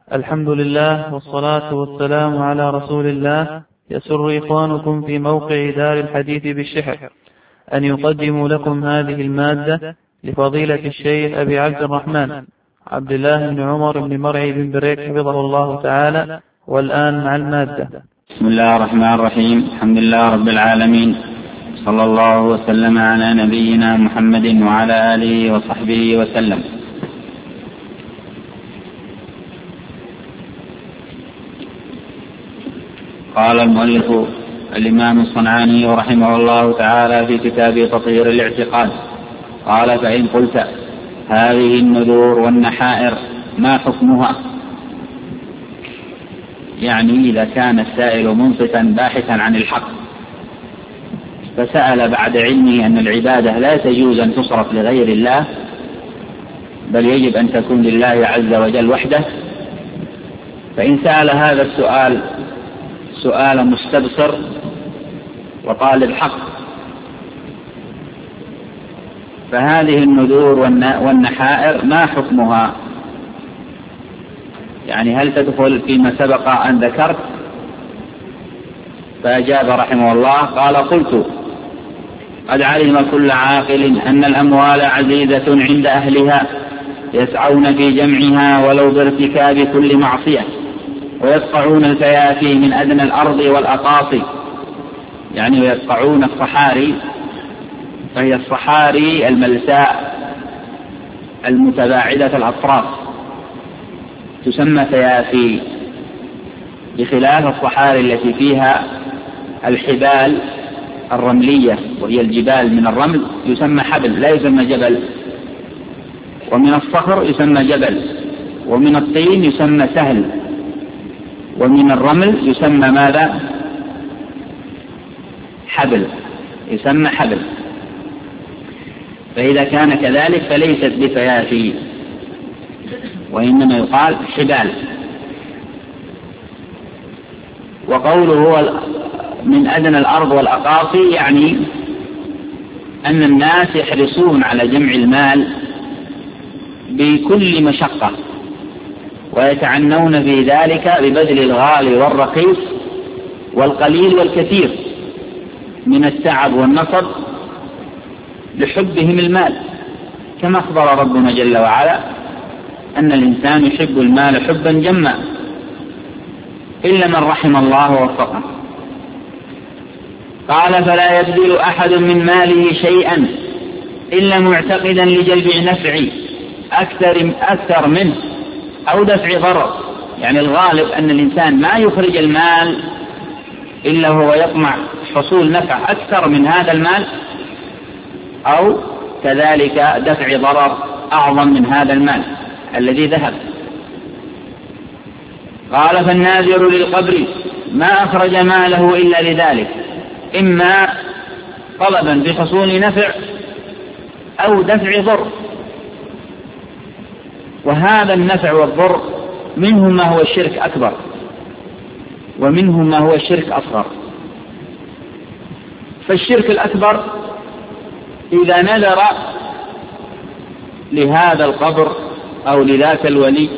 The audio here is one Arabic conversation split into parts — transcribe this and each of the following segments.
الحمد لله والصلاة والسلام على رسول الله. يسر إخوانكم في موقع دار الحديث بالشحر أن يقدموا لكم هذه المادة لفضيلة الشيخ أبي عبد الرحمن عبد الله بن عمر بن مرعي بن بريك حفظه الله تعالى. والآن مع المادة. بسم الله الرحمن الرحيم. الحمد لله رب العالمين، صلى الله وسلم على نبينا محمد وعلى آله وصحبه وسلم. قال المؤلف الإمام الصنعاني رحمه الله تعالى في كتاب تطهير الاعتقاد، قال: فإن قلت هذه النذور والنحائر ما حكمها؟ يعني إذا كان السائل منصفا باحثا عن الحق فسأل بعد علمه أن العبادة لا تجوز أن تصرف لغير الله، بل يجب أن تكون لله عز وجل وحده، فإن سأل هذا السؤال سؤال مستبصر وطالب حق، فهذه النذور والنحائر ما حكمها؟ يعني هل تدخل فيما سبق أن ذكرت؟ فأجاب رحمه الله قال: قلت: قد علم كل عاقل أن الأموال عزيزة عند أهلها يسعون في جمعها ولو بارتكاب كل معصية، ويقطعون الكيافي من أدنى الأرض والأقاصي، يعني ويقطعون الصحاري، فهي الصحاري الملساء المتباعدة الأطراف تسمى كيافي، بخلاف الصحاري التي فيها الحبال الرملية وهي الجبال من الرمل يسمى حبل لا يسمى جبل، ومن الصخر يسمى جبل، ومن الطين يسمى سهل، ومن الرمل يسمى ماذا؟ حبل، يسمى حبل. فإذا كان كذلك فليست بكيافي، وإنما يقال حبال. وقوله هو من أدنى الأرض والأقاصي يعني أن الناس يحرصون على جمع المال بكل مشقة، ويتعنون في ذلك ببذل الغالي والرخيص والقليل والكثير من التعب والنصب لحبهم المال، كما أخبر ربنا جل وعلا أن الإنسان يحب المال حبا جما إلا من رحم الله ووفقه. قال: فلا يبذل أحد من ماله شيئا إلا معتقدا لجلب نفع أكثر منه أو دفع ضرر، يعني الغالب أن الإنسان ما يخرج المال إلا هو يطمع حصول نفع أكثر من هذا المال، أو كذلك دفع ضرر أعظم من هذا المال الذي ذهب. قال: فالناذر للقبر ما أخرج ماله إلا لذلك، إما طلبا بحصول نفع أو دفع ضر، وهذا النفع والضر منه ما هو الشرك أكبر ومنه ما هو الشرك أصغر. فالشرك الأكبر إذا نذر لهذا القبر أو لذاك الولي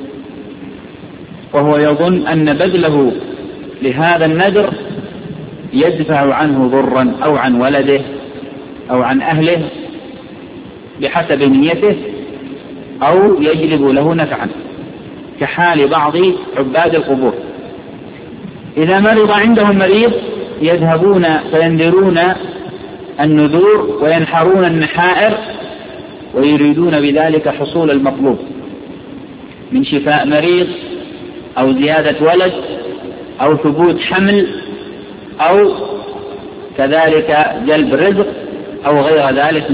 وهو يظن أن بذله لهذا النذر يدفع عنه ضرا أو عن ولده أو عن أهله بحسب نيته، أو يجلب له نفعا، كحال بعض عباد القبور إذا مرض عندهم مريض يذهبون فينذرون النذور وينحرون النحائر ويريدون بذلك حصول المطلوب من شفاء مريض أو زيادة ولد أو ثبوت حمل أو كذلك جلب رزق أو غير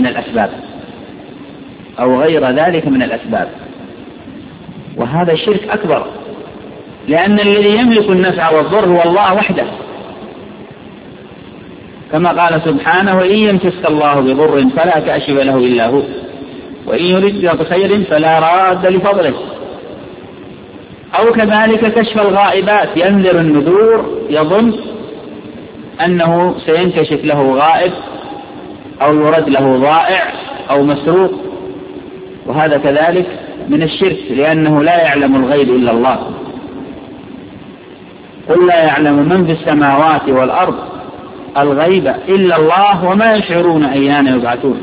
ذلك من الأسباب وهذا شرك أكبر، لأن الذي يملك النفع والضر هو الله وحده، كما قال سبحانه: وإن يمسسك الله بضر فلا كاشف له إلا هو، وإن يردك بخير فلا راد لفضله. أو كذلك كشف الغائبات، ينذر النذور يظن أنه سينكشف له غائب أو يرد له ضائع أو مسروق، وهذا كذلك من الشرك، لأنه لا يعلم الغيب إلا الله. قل لا يعلم من في السماوات والأرض الغيب إلا الله وما يشعرون أيان يبعثون.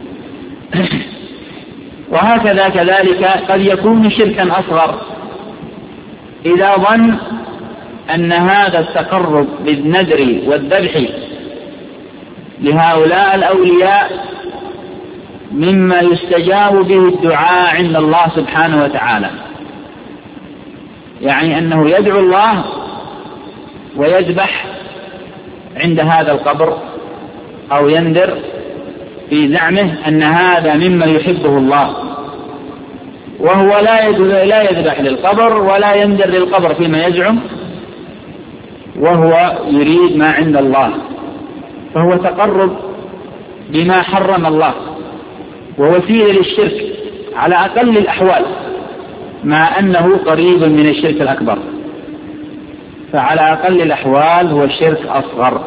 وهكذا كذلك قد يكون شركا أصغر إذا ظن أن هذا التقرب بالنذر والذبح لهؤلاء الأولياء مما يستجاب به الدعاء عند الله سبحانه وتعالى، يعني أنه يدعو الله ويذبح عند هذا القبر أو ينذر في زعمه أن هذا مما يحبه الله، وهو لا يذبح للقبر ولا ينذر للقبر فيما يزعم، وهو يريد ما عند الله، فهو تقرب بما حرم الله ووسيلة للشرك على أقل الأحوال، مع أنه قريب من الشرك الأكبر، فعلى أقل الأحوال هو شرك أصغر.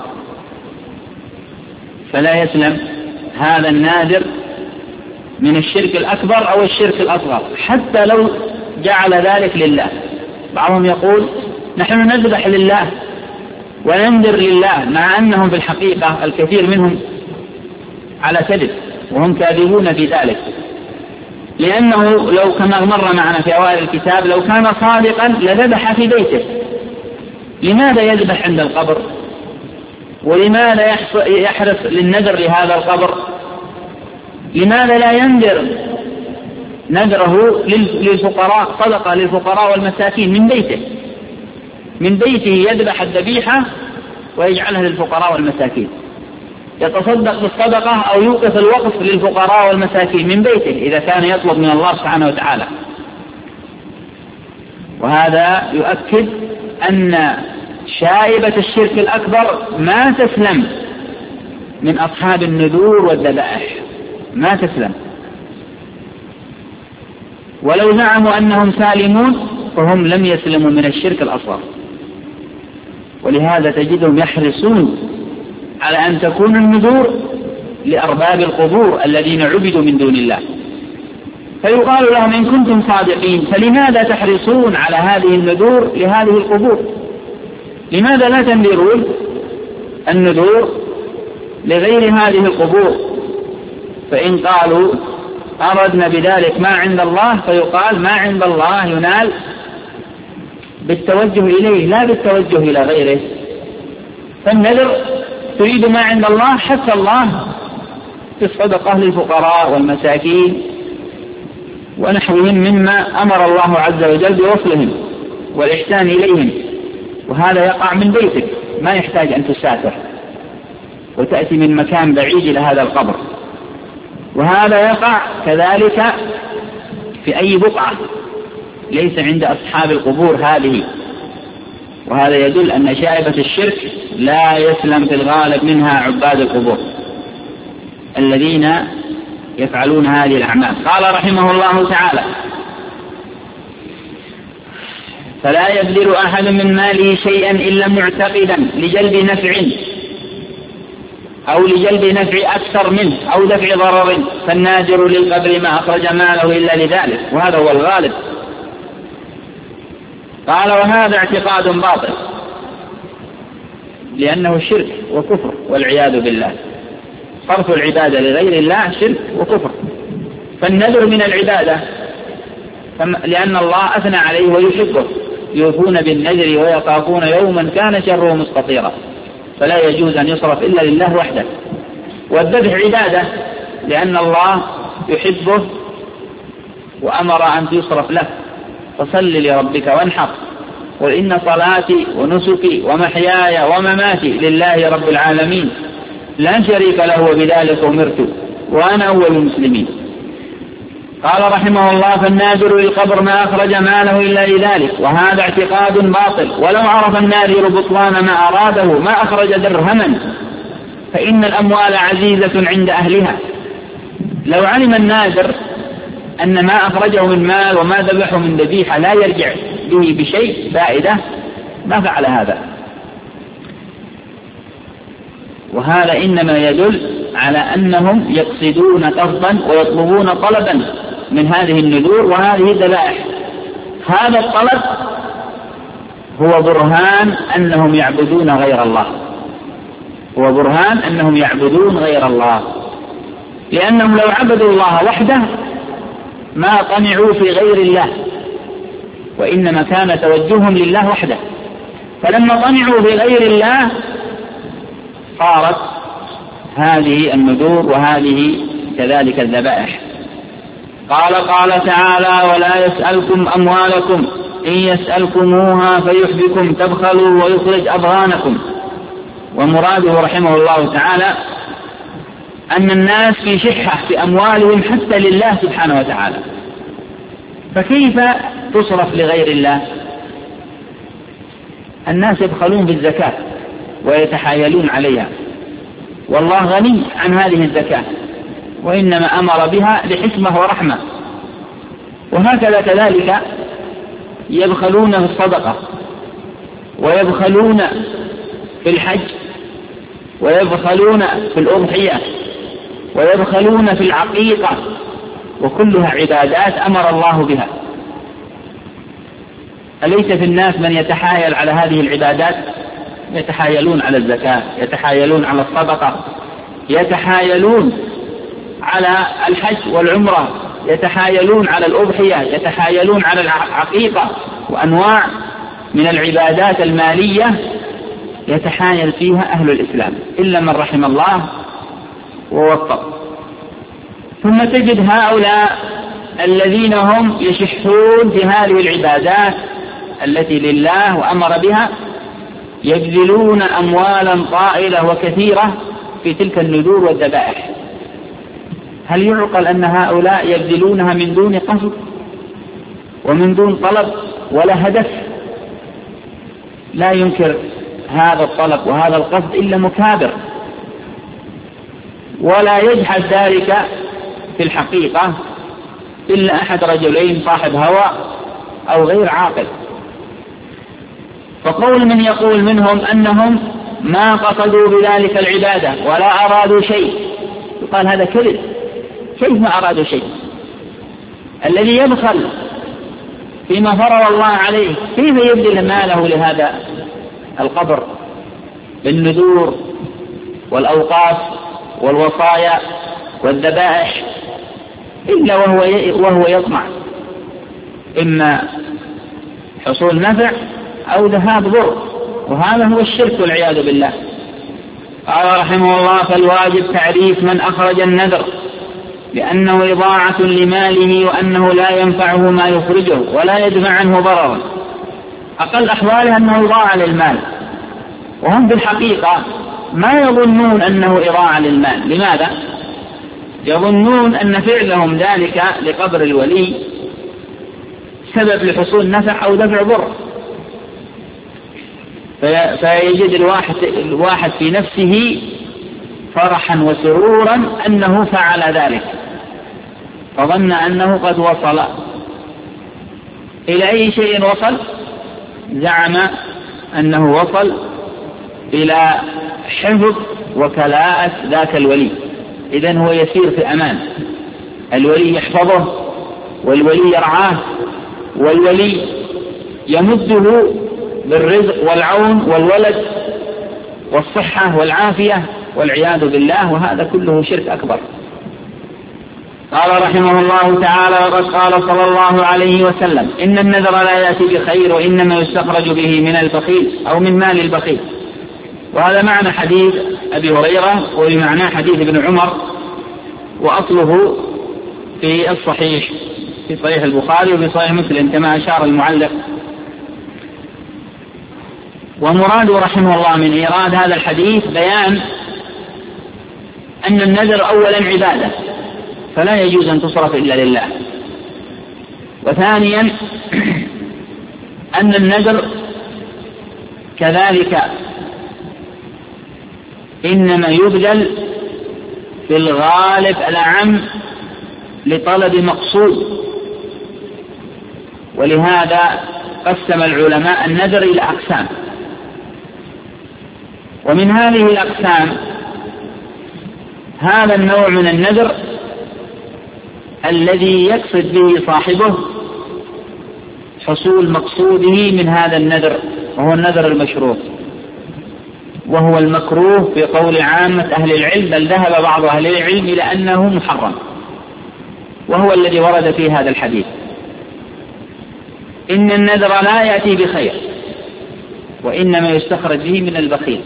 فلا يسلم هذا الناذر من الشرك الأكبر أو الشرك الأصغر حتى لو جعل ذلك لله. بعضهم يقول نحن نذبح لله وننذر لله، مع أنهم في الحقيقة الكثير منهم على كذب وهم كاذبون في ذلك، لأنه لو كما مر معنا في أوائل الكتاب لو كان صادقا لذبح في بيته. لماذا يذبح عند القبر؟ ولماذا يحرص للنذر لهذا القبر؟ لماذا لا ينذر نذره للفقراء، صدقة للفقراء والمساكين من بيته يذبح الذبيحة ويجعلها للفقراء والمساكين، يتصدق بالصدقة أو يوقف الوقف للفقراء والمساكين من بيته إذا كان يطلب من الله سبحانه وتعالى. وهذا يؤكد أن شائبة الشرك الأكبر ما تسلم من أصحاب النذور والذبائح، ما تسلم، ولو زعموا أنهم سالمون فهم لم يسلموا من الشرك الأصغر. ولهذا تجدهم يحرصون على أن تكون النذور لأرباب القبور الذين عبدوا من دون الله، فيقال لهم إن كنتم صادقين فلماذا تحرصون على هذه النذور لهذه القبور؟ لماذا لا تنذرون النذور لغير هذه القبور؟ فإن قالوا أردنا بذلك ما عند الله فيقال ما عند الله ينال بالتوجه إليه لا بالتوجه إلى غيره. فالنذر تريد ما عند الله حتى الله في الصدقة للفقراء والمساكين ونحوهم مما أمر الله عز وجل بوصلهم والإحسان إليهم، وهذا يقع من بيتك، ما يحتاج أن تسافر وتأتي من مكان بعيد إلى هذا القبر. وهذا يقع كذلك في أي بقعة ليس عند أصحاب القبور هذه. وهذا يدل أن شائبة الشرك لا يسلم في الغالب منها عباد القبور الذين يفعلون هذه الأعمال. قال رحمه الله تعالى: فلا يبذل أحد من ماله شيئا إلا معتقدا لجلب نفع أو لجلب نفع أكثر منه أو دفع ضرر، فالناذر للقبر ما أخرج ماله إلا لذلك، وهذا هو الغالب. قال: وهذا اعتقاد باطل، لأنه شرك وكفر والعياذ بالله. صرف العبادة لغير الله شرك وكفر. فالنذر من العبادة لأن الله أثنى عليه ويحبه، يوفون بالنذر ويخافون يوما كان شره مستطيرا، فلا يجوز أن يصرف إلا لله وحده. والذبح عبادة لأن الله يحبه وأمر أن يصرف له، فصل لربك وانحر، قل إن صلاتي ونسكي ومحياي ومماتي لله رب العالمين لا شريك له وبذلك أمرت وأنا أول المسلمين. قال رحمه الله: فالناذر للقبر ما أخرج ماله إلا لذلك، وهذا اعتقاد باطل. ولو عرف الناذر بطلان ما أراده ما أخرج درهما، فإن الأموال عزيزة عند أهلها. لو علم الناذر أن ما أخرجه من مال وما ذبحه من ذبيحة لا يرجع به بشيء فائدة ما فعل هذا. وهذا إنما يدل على أنهم يقصدون قصدا ويطلبون طلبا من هذه النذور وهذه الذبائح. هذا الطلب هو برهان أنهم يعبدون غير الله، هو برهان أنهم يعبدون غير الله، لأنهم لو عبدوا الله وحده ما طمعوا في غير الله، وإنما كان توجههم لله وحده. فلما طمعوا في غير الله صارت هذه النذور وهذه كذلك الذبائح. قال تعالى: ولا يسألكم أموالكم إن يسألكموها فيحبكم تبخلوا ويخرج أضغانكم. ومراده رحمه الله تعالى أن الناس في شحة في أموالهم حتى لله سبحانه وتعالى، فكيف تصرف لغير الله؟ الناس يبخلون بالزكاة ويتحايلون عليها، والله غني عن هذه الزكاة، وإنما أمر بها لحكمة ورحمة. وهكذا كذلك يبخلون في الصدقة، ويبخلون في الحج، ويبخلون في الأضحية، ويبخلون في العقيقة، وكلها عبادات أمر الله بها. أليس في الناس من يتحايل على هذه العبادات؟ يتحايلون على الزكاة، يتحايلون على الصدقة، يتحايلون على الحج والعمرة، يتحايلون على الأضحية، يتحايلون على العقيقة، وأنواع من العبادات المالية يتحايل فيها أهل الإسلام إلا من رحم الله ووفق. ثم تجد هؤلاء الذين هم يشحون في هذه العبادات التي لله وأمر بها يبذلون أموالا طائلة وكثيرة في تلك النذور والذبائح. هل يعقل أن هؤلاء يبذلونها من دون قصد ومن دون طلب ولا هدف؟ لا ينكر هذا الطلب وهذا القصد إلا مكابر، ولا يجحد ذلك في الحقيقة إلا أحد رجلين صاحب هوى أو غير عاقل. فقول من يقول منهم أنهم ما قصدوا بذلك العبادة ولا أرادوا شيء، يقال هذا كذب. كيف ما أرادوا شيء؟ الذي يبخل فيما فرض الله عليه كيف يبذل ماله لهذا القبر بالنذور والأوقاف والوصايا والذبائح إلا وهو يطمع إما حصول نفع أو ذهاب ضر، وهذا هو الشرك والعياذ بالله. قال رحمه الله: فالواجب تعريف من أخرج النذر لأنه إضاعة لماله وأنه لا ينفعه ما يخرجه ولا يدفع عنه ضررا. أقل أحواله أنه إضاعة للمال، وهم بالحقيقة ما يظنون أنه إضاعة للمال. لماذا؟ يظنون أن فعلهم ذلك لقبر الولي سبب لحصول نفع أو دفع ضر، فيجد الواحد في نفسه فرحا وسرورا أنه فعل ذلك، فظن أنه قد وصل إلى أي شيء وصل، زعم أنه وصل إلى حفظ وكلاءة ذاك الولي. إذن هو يسير في أمان، الولي يحفظه والولي يرعاه والولي يمده بالرزق والعون والولد والصحة والعافية والعياذ بالله، وهذا كله شرك أكبر. قال رحمه الله تعالى: وقد قال صلى الله عليه وسلم: إن النذر لا يأتي بخير وإنما يستخرج به من البخيل أو من مال البخيل. وهذا معنى حديث أبي هريرة وبمعنى حديث ابن عمر، وأصله في الصحيح في صحيح البخاري وفي صحيح مسلم كما أشار المعلق. ومراد رحمه الله من إيراد هذا الحديث بيان أن النذر أولا عبادة فلا يجوز أن تصرف إلا لله، وثانيا أن النذر كذلك إنما يبذل في الغالب الأعم لطلب مقصود. ولهذا قسم العلماء النذر إلى أقسام، ومن هذه الأقسام هذا النوع من النذر الذي يقصد به صاحبه حصول مقصوده من هذا النذر، وهو النذر المشروط، وهو المكروه في قول عامة أهل العلم، بل ذهب بعض أهل العلم إلى أنه محرم، وهو الذي ورد في هذا الحديث: إن النذر لا يأتي بخير، وإنما يستخرج به من البخيل.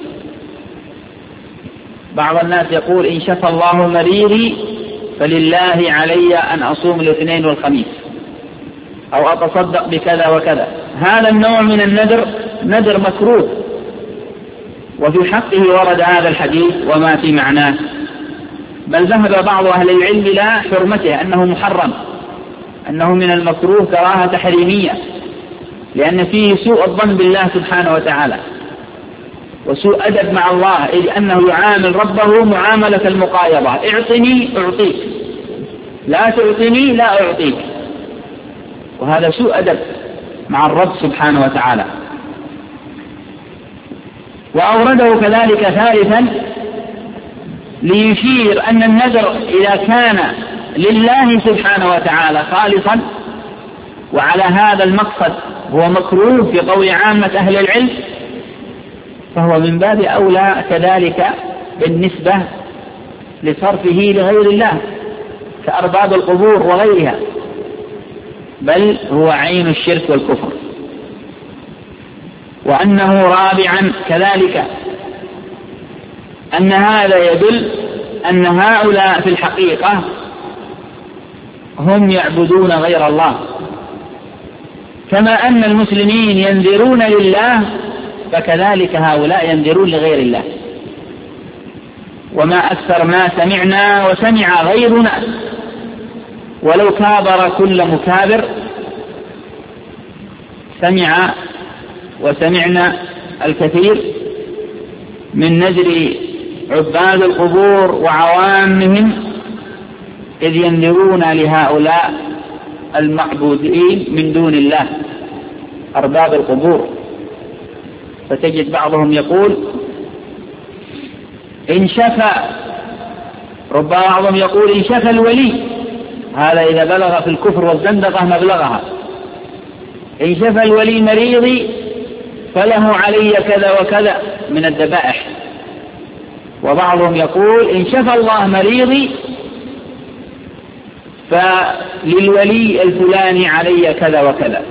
بعض الناس يقول: إن شفى الله مريضي فلله علي أن أصوم الاثنين والخميس، أو أتصدق بكذا وكذا. هذا النوع من النذر نذر مكروه، وفي حقه ورد هذا الحديث وما في معناه، بل ذهب بعض أهل العلم إلى حرمته، أنه محرم، أنه من المكروه كراهة تحريمية، لأن فيه سوء الظن بالله سبحانه وتعالى، وسوء أدب مع الله، إذ أنه يعامل ربه معاملة المقايضة: اعطني أعطيك، لا تعطني لا أعطيك. وهذا سوء أدب مع الرب سبحانه وتعالى. وأورده كذلك ثالثا ليشير أن النذر إذا كان لله سبحانه وتعالى خالصا وعلى هذا المقصد هو مكروه في قول عامة أهل العلم، فهو من باب أولى كذلك بالنسبة لصرفه لغير الله كأرباب القبور وغيرها، بل هو عين الشرك والكفر. وأنه رابعا كذلك أن هذا يدل أن هؤلاء في الحقيقة هم يعبدون غير الله، كما أن المسلمين ينذرون لله فكذلك هؤلاء ينذرون لغير الله. وما أكثر ما سمعنا وسمع غيرنا، ولو كابر كل مكابر، سمع وسمعنا الكثير من نذر عباد القبور وعوامهم إذ ينذرون لهؤلاء المعبودين من دون الله أرباب القبور. فتجد بعضهم يقول: إن شفى، ربما بعضهم يقول: إن شفى الولي، هذا إذا بلغ في الكفر والزندقة مبلغها، إن شفى الولي مريضي فله علي كذا وكذا من الذبائح. وبعضهم يقول: إن شفى الله مريضي فللولي الفلاني علي كذا وكذا.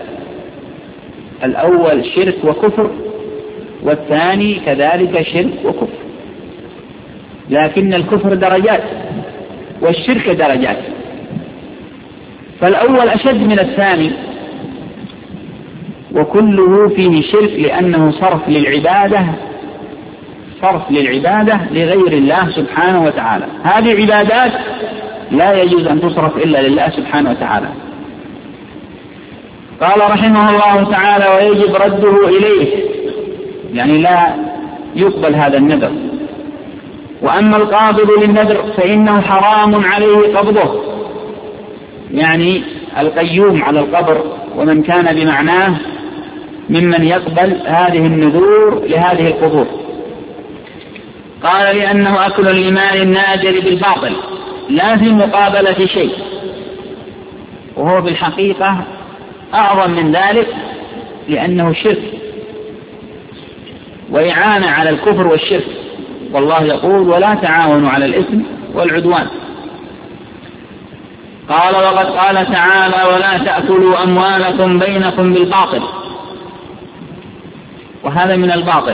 الأول شرك وكفر، والثاني كذلك شرك وكفر، لكن الكفر درجات والشرك درجات، فالأول أشد من الثاني، وكله فيه شرك، لأنه صرف للعبادة لغير الله سبحانه وتعالى. هذه عبادات لا يجوز أن تصرف إلا لله سبحانه وتعالى. قال رحمه الله تعالى: ويجب رده إليه، يعني لا يقبل هذا النذر. وأما القابض للنذر فإنه حرام عليه قبضه، يعني القيوم على القبر ومن كان بمعناه ممن يقبل هذه النذور لهذه القبور. قال: لأنه أكل الإيمان الناجر بالباطل لا في مقابلة شيء، وهو بالحقيقة أعظم من ذلك، لأنه شرك وإعانة على الكفر والشرك، والله يقول: ولا تعاونوا على الإثم والعدوان. قال: وقد قال تعالى: ولا تأكلوا أموالكم بينكم بالباطل. وهذا من الباطل،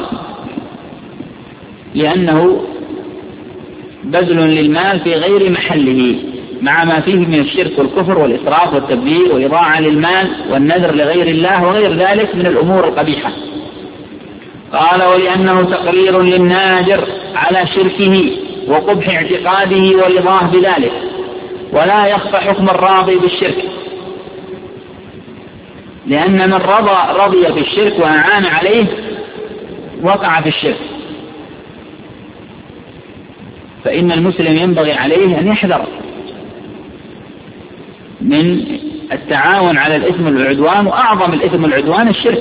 لأنه بذل للمال في غير محله، مع ما فيه من الشرك والكفر والإسراف والتبذير وإضاعة للمال والنذر لغير الله وغير ذلك من الأمور القبيحة. قال: ولأنه تقرير للناجر على شركه وقبح اعتقاده ورضاه بذلك، ولا يخفى حكم الراضي بالشرك، لأن من رضي بالشرك وأعان عليه وقع في الشرك. فإن المسلم ينبغي عليه أن يحذر من التعاون على الإثم والعدوان، وأعظم الإثم والعدوان الشرك.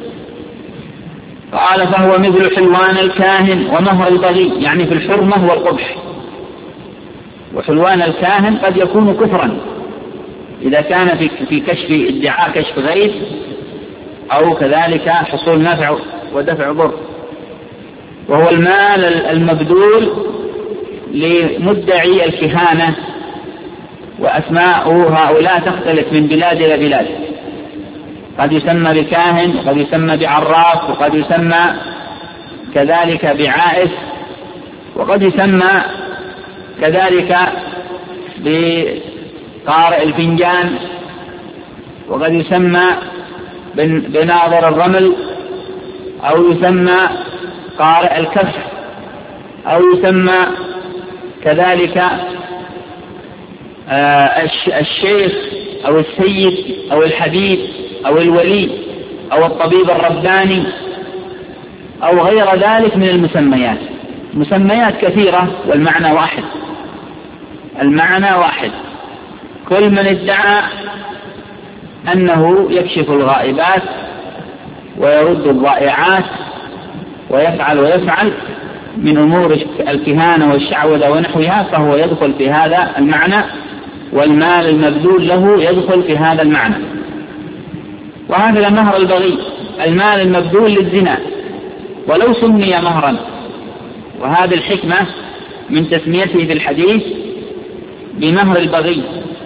قال: فهو مثل حلوان الكاهن ومهر البغي، يعني في الحرمة والقبح. وحلوان الكاهن قد يكون كفرا، إذا كان في كشف ادعاء كشف غيب، أو كذلك حصول نفع ودفع ضر. وهو المال المبذول لمدعي الكهانة، وأسماء هؤلاء تختلف من بلاد إلى بلاد، قد يسمى بكاهن، وقد يسمى بعراف، وقد يسمى كذلك بعائف، وقد يسمى كذلك بقارئ الفنجان، وقد يسمى بناظر الرمل، أو يسمى قارئ الكف، أو يسمى كذلك الشيخ أو السيد أو الحبيب أو الولي أو الطبيب الرباني أو غير ذلك من المسميات. مسميات كثيرة والمعنى واحد، المعنى واحد. كل من ادعى أنه يكشف الغائبات ويرد الضائعات ويفعل من أمور الكهانة والشعوذة ونحوها، فهو يدخل في هذا المعنى، والمال المبذول له يدخل في هذا المعنى. وهذا مهر البغي، المال المبذول للزنا ولو سمي مهرا. وهذه الحكمة من تسميته في الحديث بمهر البغي.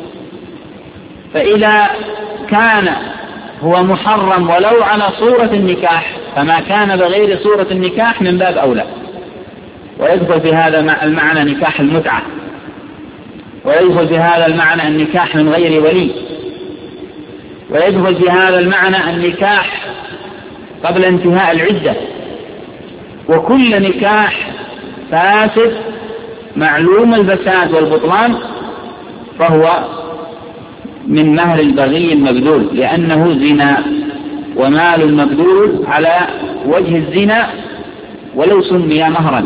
فإذا كان هو محرم ولو على صورة النكاح، فما كان بغير صورة النكاح من باب أولى. ويدخل في هذا المعنى نكاح المتعة، ويدخل في هذا المعنى النكاح من غير ولي، ويدخل في هذا المعنى النكاح قبل انتهاء العدة. وكل نكاح فاسد معلوم الفساد والبطلان فهو من مهر البغي المبذول، لأنه زنا، ومال مبذول على وجه الزنا ولو سمي مهرا.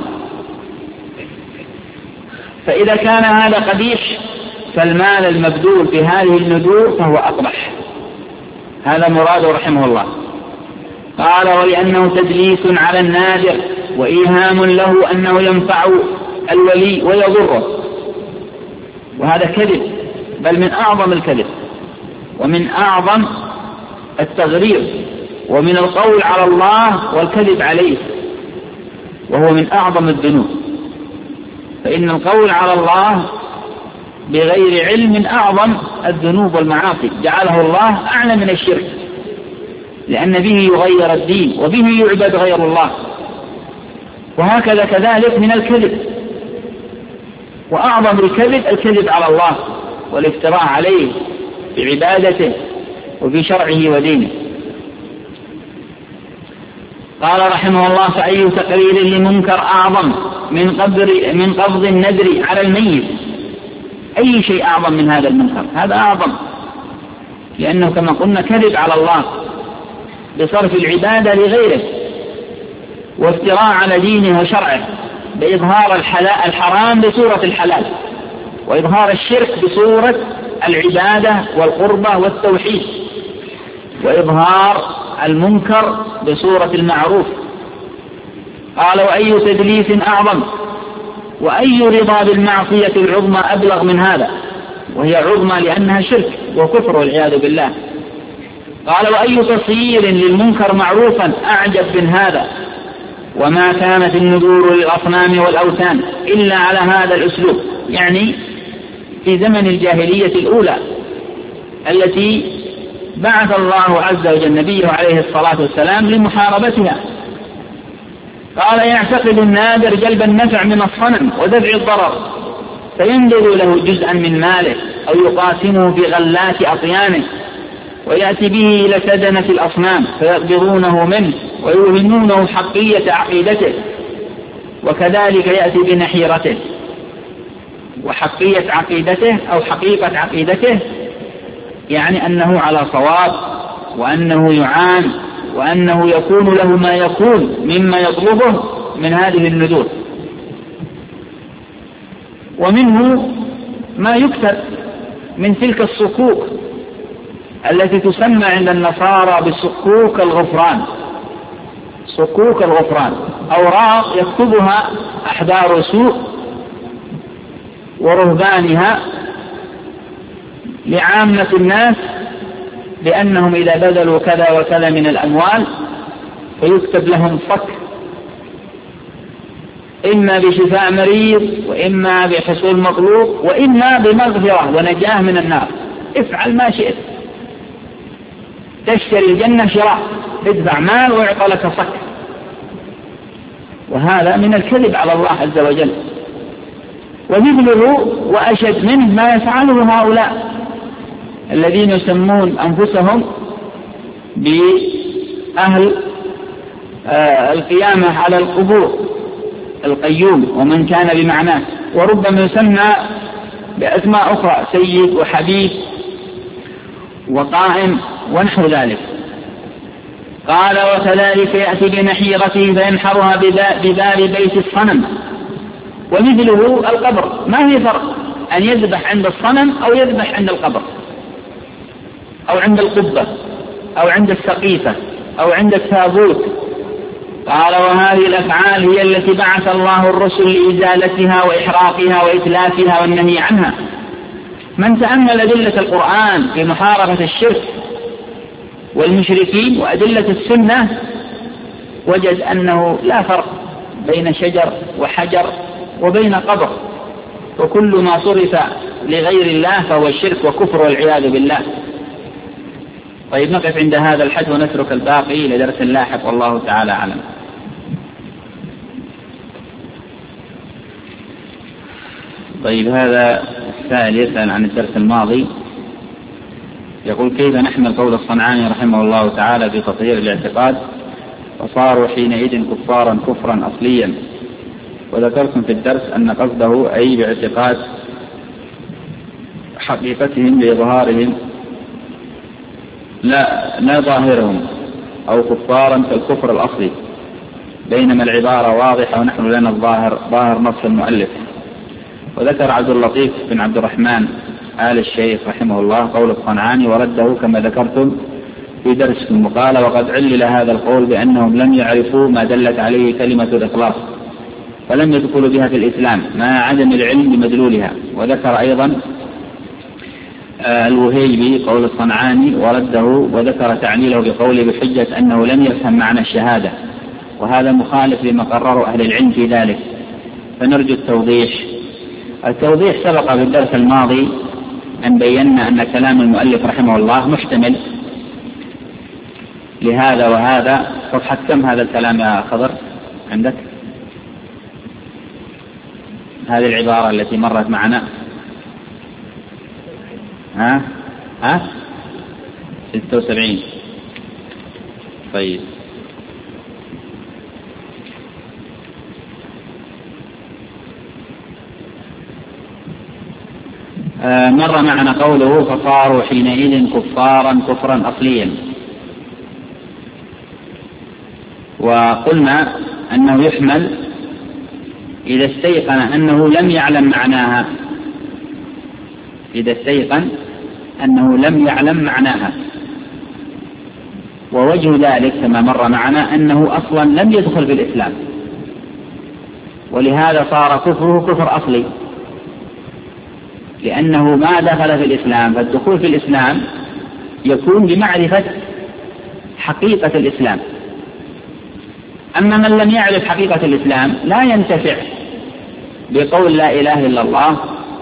فإذا كان هذا قبيح فالمال المبذول في هذه النذور فهو أقبح. هذا مراده رحمه الله. قال: ولأنه تدليس على النادر وإيهام له أنه ينفع الولي ويضره. وهذا كذب، بل من أعظم الكذب ومن أعظم التغرير، ومن القول على الله والكذب عليه، وهو من أعظم الذنوب. فإن القول على الله بغير علم أعظم الذنوب والمعاصي، جعله الله أعلى من الشرك، لأن به يغير الدين وبه يعبد غير الله. وهكذا كذلك من الكذب، وأعظم الكذب الكذب على الله والافتراء عليه بعبادته وفي شرعه ودينه. قال رحمه الله: فأي تقرير لمنكر أعظم من قبض النذر على الميت؟ أي شيء أعظم من هذا المنكر؟ هذا أعظم، لأنه كما قلنا كذب على الله بصرف العبادة لغيره، وافتراء على دينه وشرعه بإظهار الحرام بصورة الحلال، وإظهار الشرك بصورة العبادة والقربة والتوحيد، وإظهار المنكر بصورة المعروف. قال: وأي تدليس أعظم؟ وأي رضا بالمعصية العظمى أبلغ من هذا؟ وهي عظمى لأنها شرك وكفر والعياذ بالله. قال: وأي تصيير للمنكر معروفا أعجب من هذا؟ وما كانت النذور للأصنام والأوثان إلا على هذا الأسلوب، يعني في زمن الجاهلية الأولى التي بعث الله عز وجل نبيه عليه الصلاة والسلام لمحاربتها. قال: يعتقد النادر جلب النفع من الصنم ودفع الضرر، فينذر له جزءا من ماله أو يقاسمه في غلات أطيانه، ويأتي به إلى سدنة الأصنام فيقبضونه منه ويوهمونه حقية عقيدته، وكذلك يأتي بنحيرته وحقية عقيدته أو حقيقة عقيدته، يعني أنه على صواب، وأنه يعان، وأنه يكون له ما يكون مما يطلبه من هذه النذور. ومنه ما يكتب من تلك الصكوك التي تسمى عند النصارى بصكوك الغفران، صكوك الغفران، أوراق يكتبها أحبار سوء ورهبانها لعامة الناس بأنهم إذا بذلوا كذا وكذا من الأموال فيكتب لهم صك، إما بشفاء مريض وإما بحصول مطلوب وإما بمغفرة ونجاة من النار. افعل ما شئت، تشتري الجنة شراء، ادفع مال ويعطى لك صك. وهذا من الكذب على الله عز وجل. ومثله وأشد منه ما يفعله هؤلاء الذين يسمون أنفسهم بأهل القيامة على القبور، القيوم ومن كان بمعناه، وربما يسمى بأسماء أخرى، سيد وحبيب وقائم ونحو ذلك. قال وكذلك يأتي بنحيرته فينحرها بباب بيت الصنم. ومثله القبر، ما هي فرق أن يذبح عند الصنم أو يذبح عند القبر أو عند القبة أو عند السقيفة أو عند التابوت. قال وهذه الأفعال هي التي بعث الله الرسل لإزالتها وإحراقها وإتلافها والنهي عنها. من تأمل أدلة القرآن في محاربة الشرك والمشركين وأدلة السنة وجد أنه لا فرق بين شجر وحجر وبين قبر، وكل ما صرف لغير الله فهو الشرك وكفر والعياذ بالله. طيب نقف عند هذا الحد ونترك الباقي لدرس لاحق والله تعالى أعلم. طيب هذا السائل يسأل عن الدرس الماضي، يقول كيف نحمل قول الصنعاني رحمه الله تعالى في تطهير الاعتقاد وصاروا حينئذ كفارا كفرا أصليا، وذكرتم في الدرس أن قصده أي باعتقاد حقيقتهم بإظهارهم لا ظاهرهم، أو كفارا كالكفر الأصلي، بينما العبارة واضحة ونحن لنا ظاهر نص المؤلف. وذكر عبد اللطيف بن عبد الرحمن آل الشيخ رحمه الله قول الصنعاني ورده كما ذكرتم في درسكم، وقال وقد علل هذا القول بأنهم لم يعرفوا ما دلت عليه كلمة الإخلاص فلم يدخلوا بها في الإسلام مع عدم العلم بمدلولها. وذكر أيضا الوهيبي قول الصنعاني ورده وذكر تعليله بقوله بحجة أنه لم يفهم معنى الشهادة، وهذا مخالف لما قرروا أهل العلم في ذلك، فنرجو التوضيح سبق في الدرس الماضي أن بينا أن كلام المؤلف رحمه الله محتمل لهذا وهذا. صفحة كم هذا الكلام يا خضر عندك؟ هذه العبارة التي مرت معنا 76. طيب مر معنا قوله فصاروا حينئذ كفارا كفرا أصليا، وقلنا أنه يحمل إذا استيقن أنه لم يعلم معناها، إذا استيقن أنه لم يعلم معناها. ووجه ذلك كما مر معنا أنه أصلا لم يدخل في الإسلام، ولهذا صار كفره كفر أصلي، لأنه ما دخل في الإسلام، فالدخول في الإسلام يكون بمعرفة حقيقة الإسلام. أما من لم يعرف حقيقة الإسلام لا ينتفع بقول لا إله إلا الله،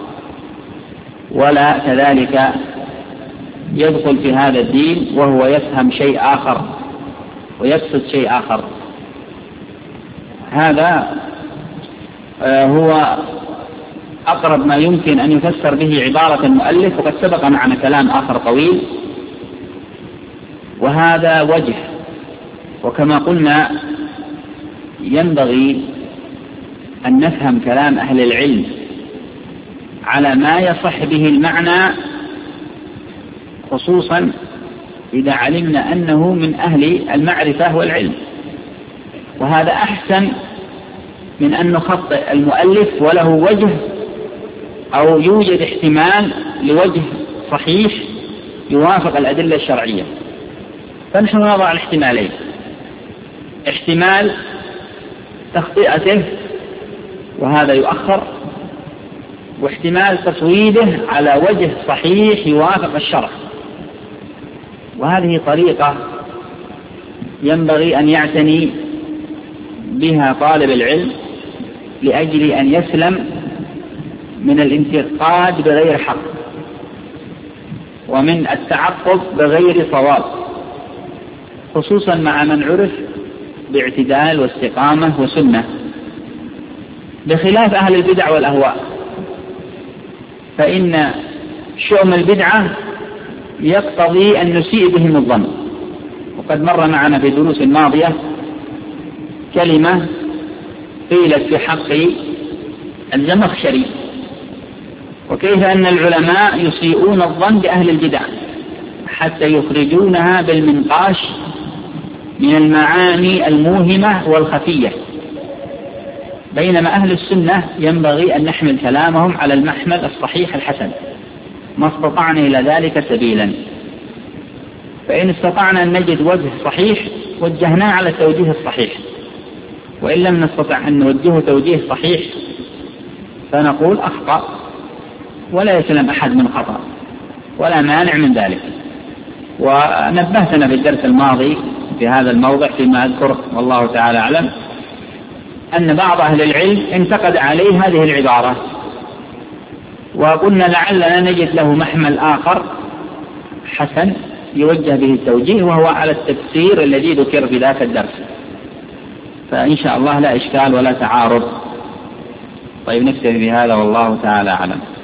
ولا كذلك يدخل في هذا الدين وهو يفهم شيء آخر ويقصد شيء آخر. هذا هو أقرب ما يمكن أن يفسر به عبارة المؤلف، وقد سبق معنا كلام آخر طويل، وهذا وجه. وكما قلنا ينبغي أن نفهم كلام أهل العلم على ما يصح به المعنى، خصوصا إذا علمنا أنه من أهل المعرفة والعلم، وهذا أحسن من أن نخطئ المؤلف وله وجه أو يوجد احتمال لوجه صحيح يوافق الأدلة الشرعية. فنحن نضع الاحتمالين، احتمال تخطئته وهذا يؤخر، واحتمال تصويبه على وجه صحيح يوافق الشرع. وهذه طريقة ينبغي أن يعتني بها طالب العلم لأجل أن يسلم من الانتقاد بغير حق ومن التعقب بغير صواب، خصوصا مع من عرف باعتدال واستقامة وسنة، بخلاف أهل البدع والأهواء، فإن شؤم البدعة يقتضي أن نسيء بهم الظن. وقد مر معنا في دروس ماضية كلمة قيلت في حق الزمخشري، وكيف أن العلماء يسيئون الظن بأهل البدع حتى يخرجونها بالمنقاش من المعاني الموهمة والخفية، بينما أهل السنة ينبغي أن نحمل كلامهم على المحمل الصحيح الحسن ما استطعنا إلى ذلك سبيلا. فإن استطعنا أن نجد وجه صحيح وجهناه على التوجيه الصحيح، وإن لم نستطع أن نوجهه توجيه صحيح فنقول أخطأ، ولا يسلم أحد من خطأ ولا مانع من ذلك. ونبهتنا في الدرس الماضي في هذا الموضع فيما أذكر والله تعالى أعلم أن بعض أهل العلم انتقد عليه هذه العبارة، وقلنا لعلنا نجد له محمل آخر حسن يوجه به التوجيه، وهو على التفسير الذي ذكر في ذاك الدرس، فإن شاء الله لا إشكال ولا تعارض. طيب نكتفي بهذا والله تعالى أعلم.